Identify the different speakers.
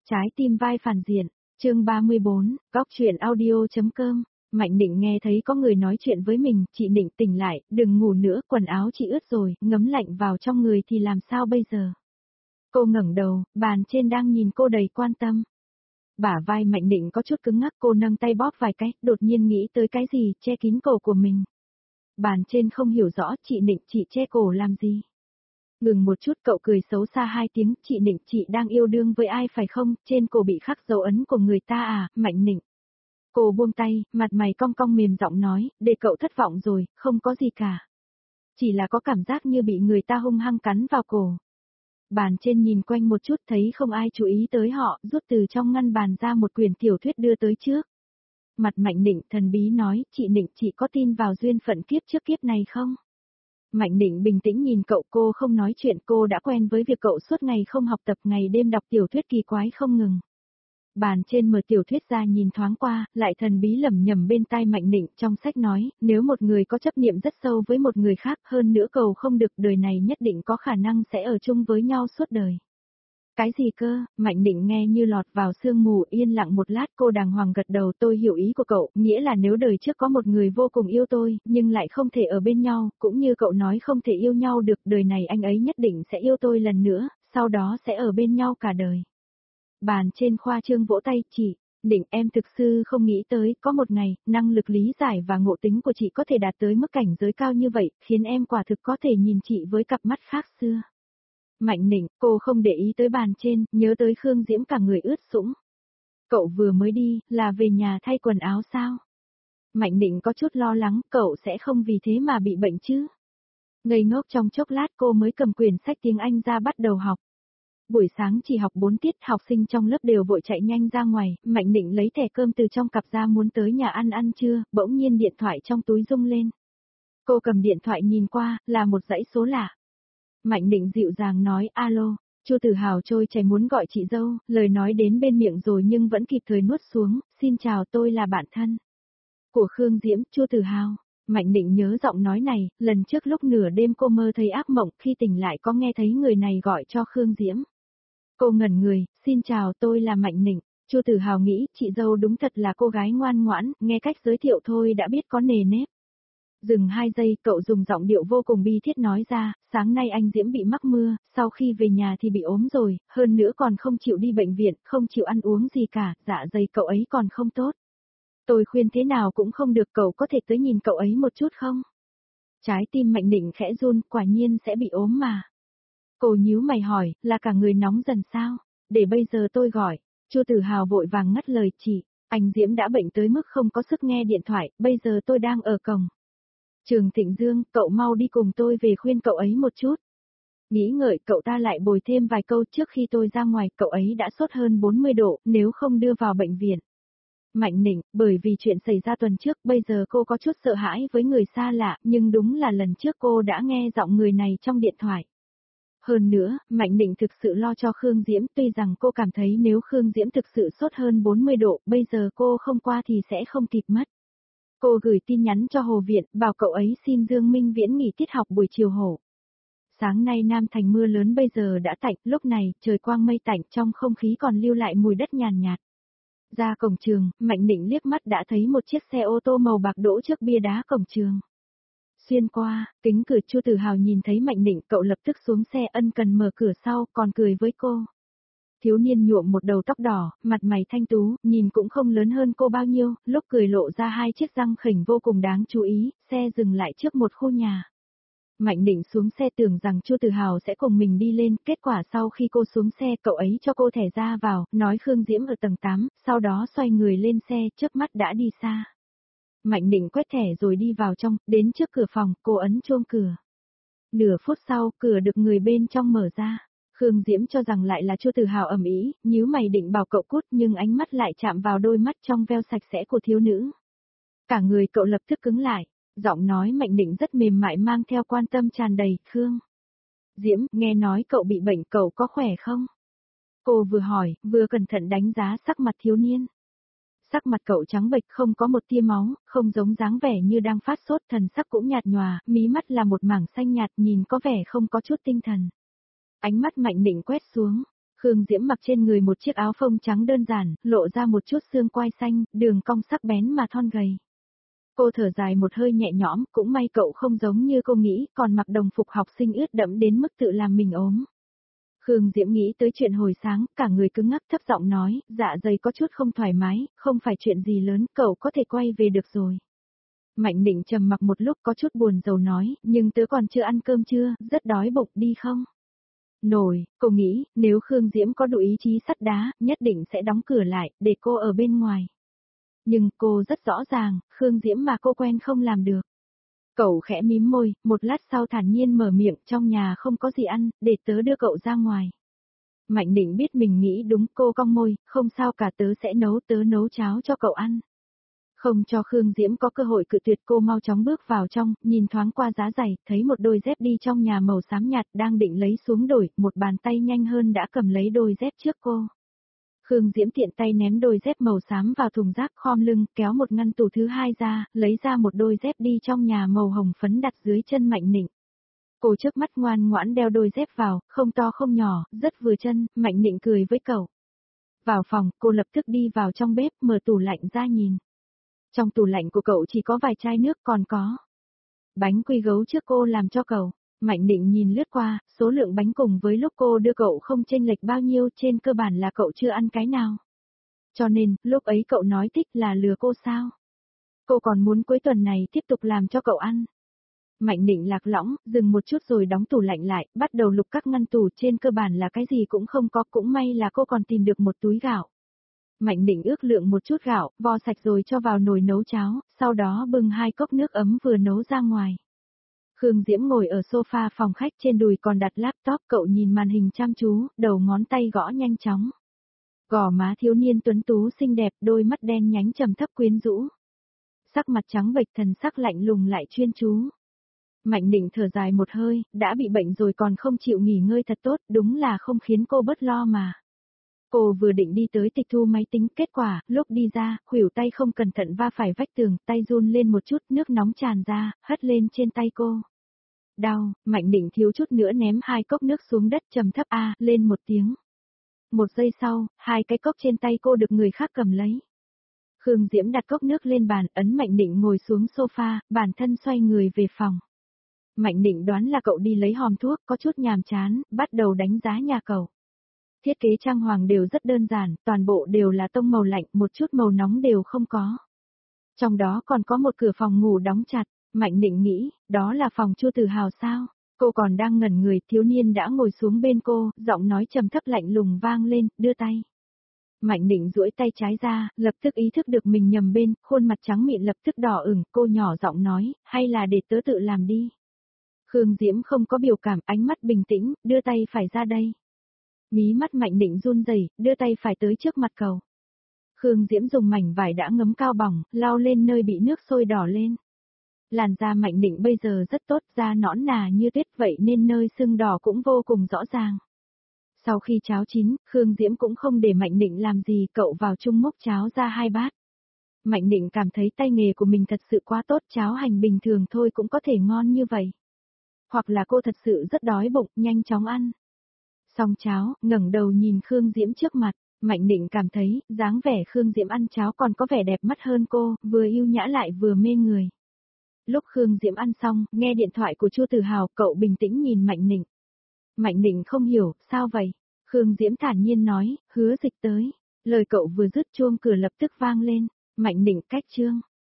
Speaker 1: Trái tim vai phản diện, chương 34, góc truyện audio.com. Mạnh Định nghe thấy có người nói chuyện với mình, chị Định tỉnh lại, đừng ngủ nữa, quần áo chị ướt rồi, ngấm lạnh vào trong người thì làm sao bây giờ? Cô ngẩng đầu, bàn trên đang nhìn cô đầy quan tâm. Bả vai Mạnh Định có chút cứng ngắc, cô nâng tay bóp vài cái, đột nhiên nghĩ tới cái gì, che kín cổ của mình. Bàn trên không hiểu rõ, chị Định, chị che cổ làm gì? Ngừng một chút, cậu cười xấu xa hai tiếng, chị Định, chị đang yêu đương với ai phải không, trên cổ bị khắc dấu ấn của người ta à, Mạnh Định. Cô buông tay, mặt mày cong cong mềm giọng nói, để cậu thất vọng rồi, không có gì cả. Chỉ là có cảm giác như bị người ta hung hăng cắn vào cổ. Bàn trên nhìn quanh một chút thấy không ai chú ý tới họ, rút từ trong ngăn bàn ra một quyển tiểu thuyết đưa tới trước. Mặt Mạnh Định thần bí nói, chị Định, chị có tin vào duyên phận kiếp trước kiếp này không? Mạnh Định bình tĩnh nhìn cậu, cô không nói chuyện, cô đã quen với việc cậu suốt ngày không học tập, ngày đêm đọc tiểu thuyết kỳ quái không ngừng. Bàn trên mở tiểu thuyết ra nhìn thoáng qua, lại thần bí lẩm nhẩm bên tai Mạnh Định, trong sách nói, nếu một người có chấp niệm rất sâu với một người khác, hơn nữa cầu không được, đời này nhất định có khả năng sẽ ở chung với nhau suốt đời. Cái gì cơ? Mạnh Định nghe như lọt vào sương mù, yên lặng một lát, cô đàng hoàng gật đầu, tôi hiểu ý của cậu, nghĩa là nếu đời trước có một người vô cùng yêu tôi, nhưng lại không thể ở bên nhau, cũng như cậu nói không thể yêu nhau được, đời này anh ấy nhất định sẽ yêu tôi lần nữa, sau đó sẽ ở bên nhau cả đời. Bàn trên khoa trương vỗ tay, chị Định, em thực sự không nghĩ tới, có một ngày, năng lực lý giải và ngộ tính của chị có thể đạt tới mức cảnh giới cao như vậy, khiến em quả thực có thể nhìn chị với cặp mắt khác xưa. Mạnh Định, cô không để ý tới bàn trên, nhớ tới Khương Diễm cả người ướt sũng. Cậu vừa mới đi, là về nhà thay quần áo sao? Mạnh Định có chút lo lắng, cậu sẽ không vì thế mà bị bệnh chứ? Ngây ngốc trong chốc lát cô mới cầm quyển sách tiếng Anh ra bắt đầu học. Buổi sáng chỉ học 4 tiết, học sinh trong lớp đều vội chạy nhanh ra ngoài, Mạnh Định lấy thẻ cơm từ trong cặp ra muốn tới nhà ăn trưa, bỗng nhiên điện thoại trong túi rung lên. Cô cầm điện thoại nhìn qua, là một dãy số lạ. Mạnh Định dịu dàng nói, alo, Chu Tử Hào trôi chảy muốn gọi chị dâu, lời nói đến bên miệng rồi nhưng vẫn kịp thời nuốt xuống, xin chào, tôi là bạn thân của Khương Diễm, Chu Tử Hào. Mạnh Định nhớ giọng nói này, lần trước lúc nửa đêm cô mơ thấy ác mộng, khi tỉnh lại có nghe thấy người này gọi cho Khương Diễm. Cô ngẩn người, xin chào, tôi là Mạnh Định. Chu Tử Hào nghĩ, chị dâu đúng thật là cô gái ngoan ngoãn, nghe cách giới thiệu thôi đã biết có nề nếp. Dừng 2 giây, cậu dùng giọng điệu vô cùng bi thiết nói ra, sáng nay anh Diễm bị mắc mưa, sau khi về nhà thì bị ốm rồi, hơn nữa còn không chịu đi bệnh viện, không chịu ăn uống gì cả, dạ dày cậu ấy còn không tốt. Tôi khuyên thế nào cũng không được, cậu có thể tới nhìn cậu ấy một chút không? Trái tim Mạnh Định khẽ run, quả nhiên sẽ bị ốm mà. Cô nhíu mày hỏi, là cả người nóng dần sao? Để bây giờ tôi gọi. Chu Tử Hào vội vàng ngắt lời, chị, anh Diễm đã bệnh tới mức không có sức nghe điện thoại, bây giờ tôi đang ở cổng Trường Thịnh Dương, cậu mau đi cùng tôi về khuyên cậu ấy một chút. Nghĩ ngợi, cậu ta lại bồi thêm vài câu, trước khi tôi ra ngoài, cậu ấy đã sốt hơn 40 độ, nếu không đưa vào bệnh viện. Mạnh Định, bởi vì chuyện xảy ra tuần trước, bây giờ cô có chút sợ hãi với người xa lạ, nhưng đúng là lần trước cô đã nghe giọng người này trong điện thoại. Hơn nữa, Mạnh Định thực sự lo cho Khương Diễm, tuy rằng cô cảm thấy nếu Khương Diễm thực sự sốt hơn 40 độ, bây giờ cô không qua thì sẽ không kịp mất. Cô gửi tin nhắn cho Hồ Viện, bảo cậu ấy xin Dương Minh Viễn nghỉ tiết học buổi chiều hộ. Sáng nay Nam Thành mưa lớn bây giờ đã tạnh, lúc này, trời quang mây tạnh, trong không khí còn lưu lại mùi đất nhàn nhạt. Ra cổng trường, Mạnh Định liếc mắt đã thấy một chiếc xe ô tô màu bạc đỗ trước bia đá cổng trường. Xuyên qua, kính cửa Chu Tử Hào nhìn thấy Mạnh Định, cậu lập tức xuống xe ân cần mở cửa sau, còn cười với cô. Thiếu niên nhuộm một đầu tóc đỏ, mặt mày thanh tú, nhìn cũng không lớn hơn cô bao nhiêu, lúc cười lộ ra 2 chiếc răng khểnh vô cùng đáng chú ý, xe dừng lại trước một khu nhà. Mạnh Định xuống xe tưởng rằng Chu Tử Hào sẽ cùng mình đi lên, kết quả sau khi cô xuống xe cậu ấy cho cô thẻ ra vào, nói Khương Diễm ở tầng 8, sau đó xoay người lên xe, chớp mắt đã đi xa. Mạnh Định quét thẻ rồi đi vào trong, đến trước cửa phòng, cô ấn chuông cửa. Nửa phút sau, cửa được người bên trong mở ra. Khương Diễm cho rằng lại là Chu Tử Hào ầm ĩ, nhíu mày định bảo cậu cút nhưng ánh mắt lại chạm vào đôi mắt trong veo sạch sẽ của thiếu nữ. Cả người cậu lập tức cứng lại, giọng nói Mạnh Định rất mềm mại mang theo quan tâm tràn đầy, Khương Diễm, nghe nói cậu bị bệnh, cậu có khỏe không? Cô vừa hỏi, vừa cẩn thận đánh giá sắc mặt thiếu niên. Sắc mặt cậu trắng bệch không có một tia máu, không giống dáng vẻ như đang phát sốt, thần sắc cũng nhạt nhòa, mí mắt là một mảng xanh nhạt nhìn có vẻ không có chút tinh thần. Ánh mắt Mạnh Định quét xuống, Khương Diễm mặc trên người một chiếc áo phông trắng đơn giản, lộ ra một chút xương quai xanh, đường cong sắc bén mà thon gầy. Cô thở dài một hơi nhẹ nhõm, cũng may cậu không giống như cô nghĩ, còn mặc đồng phục học sinh ướt đẫm đến mức tự làm mình ốm. Khương Diễm nghĩ tới chuyện hồi sáng, cả người cứng ngắc thấp giọng nói, dạ dày có chút không thoải mái, không phải chuyện gì lớn, cậu có thể quay về được rồi. Mạnh Định trầm mặc một lúc có chút buồn rầu nói, nhưng tớ còn chưa ăn cơm trưa, rất đói bụng, đi không? Nổi, cô nghĩ, nếu Khương Diễm có đủ ý chí sắt đá, nhất định sẽ đóng cửa lại, để cô ở bên ngoài. Nhưng cô rất rõ ràng, Khương Diễm mà cô quen không làm được. Cậu khẽ mím môi, một lát sau thản nhiên mở miệng, trong nhà không có gì ăn, để tớ đưa cậu ra ngoài. Mạnh Định biết mình nghĩ đúng, cô cong môi, không sao cả, tớ sẽ tớ nấu cháo cho cậu ăn. Không cho Khương Diễm có cơ hội cự tuyệt, cô mau chóng bước vào trong, nhìn thoáng qua giá giày, thấy một đôi dép đi trong nhà màu xám nhạt đang định lấy xuống đổi, một bàn tay nhanh hơn đã cầm lấy đôi dép trước cô. Khương Diễm tiện tay ném đôi dép màu xám vào thùng rác, khom lưng, kéo một ngăn tủ thứ hai ra, lấy ra một đôi dép đi trong nhà màu hồng phấn đặt dưới chân Mạnh Nịnh. Cô trước mắt ngoan ngoãn đeo đôi dép vào, không to không nhỏ, rất vừa chân, Mạnh Nịnh cười với cậu. Vào phòng, cô lập tức đi vào trong bếp, mở tủ lạnh ra nhìn. Trong tủ lạnh của cậu chỉ có vài chai nước, còn có bánh quy gấu trước cô làm cho cậu. Mạnh Định nhìn lướt qua, số lượng bánh cùng với lúc cô đưa cậu không chênh lệch bao nhiêu, trên cơ bản là cậu chưa ăn cái nào. Cho nên, lúc ấy cậu nói thích là lừa cô sao? Cô còn muốn cuối tuần này tiếp tục làm cho cậu ăn. Mạnh Định lạc lõng, dừng một chút rồi đóng tủ lạnh lại, bắt đầu lục các ngăn tủ, trên cơ bản là cái gì cũng không có, cũng may là cô còn tìm được một túi gạo. Mạnh Định ước lượng một chút gạo, vo sạch rồi cho vào nồi nấu cháo, sau đó bưng 2 cốc nước ấm vừa nấu ra ngoài. Khương Diễm ngồi ở sofa phòng khách, trên đùi còn đặt laptop, cậu nhìn màn hình chăm chú, đầu ngón tay gõ nhanh chóng. Gò má thiếu niên tuấn tú xinh đẹp, đôi mắt đen nhánh trầm thấp quyến rũ. Sắc mặt trắng bệch, thần sắc lạnh lùng lại chuyên chú. Mạnh Định thở dài một hơi, đã bị bệnh rồi còn không chịu nghỉ ngơi thật tốt, đúng là không khiến cô bớt lo mà. Cô vừa định đi tới tịch thu máy tính, kết quả, lúc đi ra, khuỷu tay không cẩn thận va phải vách tường, tay run lên một chút, nước nóng tràn ra, hất lên trên tay cô. Đau, Mạnh Định thiếu chút nữa ném 2 cốc nước xuống đất, trầm thấp a lên một tiếng. Một giây sau, 2 cái cốc trên tay cô được người khác cầm lấy. Khương Diễm đặt cốc nước lên bàn, ấn Mạnh Định ngồi xuống sofa, bản thân xoay người về phòng. Mạnh Định đoán là cậu đi lấy hòm thuốc, có chút nhàm chán, bắt đầu đánh giá nhà cậu. Thiết kế trang hoàng đều rất đơn giản, toàn bộ đều là tông màu lạnh, một chút màu nóng đều không có. Trong đó còn có một cửa phòng ngủ đóng chặt, Mạnh Định nghĩ, đó là phòng Chu Tử Hào sao? Cô còn đang ngẩn người, thiếu niên đã ngồi xuống bên cô, giọng nói trầm thấp lạnh lùng vang lên, đưa tay. Mạnh Định duỗi tay trái ra, lập tức ý thức được mình nhầm bên, khuôn mặt trắng mịn lập tức đỏ ửng, cô nhỏ giọng nói, hay là để tớ tự làm đi. Khương Diễm không có biểu cảm, ánh mắt bình tĩnh, đưa tay phải ra đây. Mí mắt Mạnh Định run rẩy, đưa tay phải tới trước mặt cậu. Khương Diễm dùng mảnh vải đã ngấm cao bỏng, lau lên nơi bị nước sôi đỏ lên. Làn da Mạnh Định bây giờ rất tốt, da nõn nà như tuyết, vậy nên nơi sưng đỏ cũng vô cùng rõ ràng. Sau khi cháo chín, Khương Diễm cũng không để Mạnh Định làm gì, cậu vào chung múc cháo ra 2 bát. Mạnh Định cảm thấy tay nghề của mình thật sự quá tốt, cháo hành bình thường thôi cũng có thể ngon như vậy. Hoặc là cô thật sự rất đói bụng, nhanh chóng ăn. Xong cháo, ngẩng đầu nhìn Khương Diễm trước mặt, Mạnh Định cảm thấy, dáng vẻ Khương Diễm ăn cháo còn có vẻ đẹp mắt hơn cô, vừa yêu nhã lại vừa mê người. Lúc Khương Diễm ăn xong, nghe điện thoại của Chu Tử Hào, cậu bình tĩnh nhìn Mạnh Định. Mạnh Định không hiểu, sao vậy? Khương Diễm thản nhiên nói, Hứa Dịch tới. Lời cậu vừa dứt chuông cửa lập tức vang lên, Mạnh Định cách chương.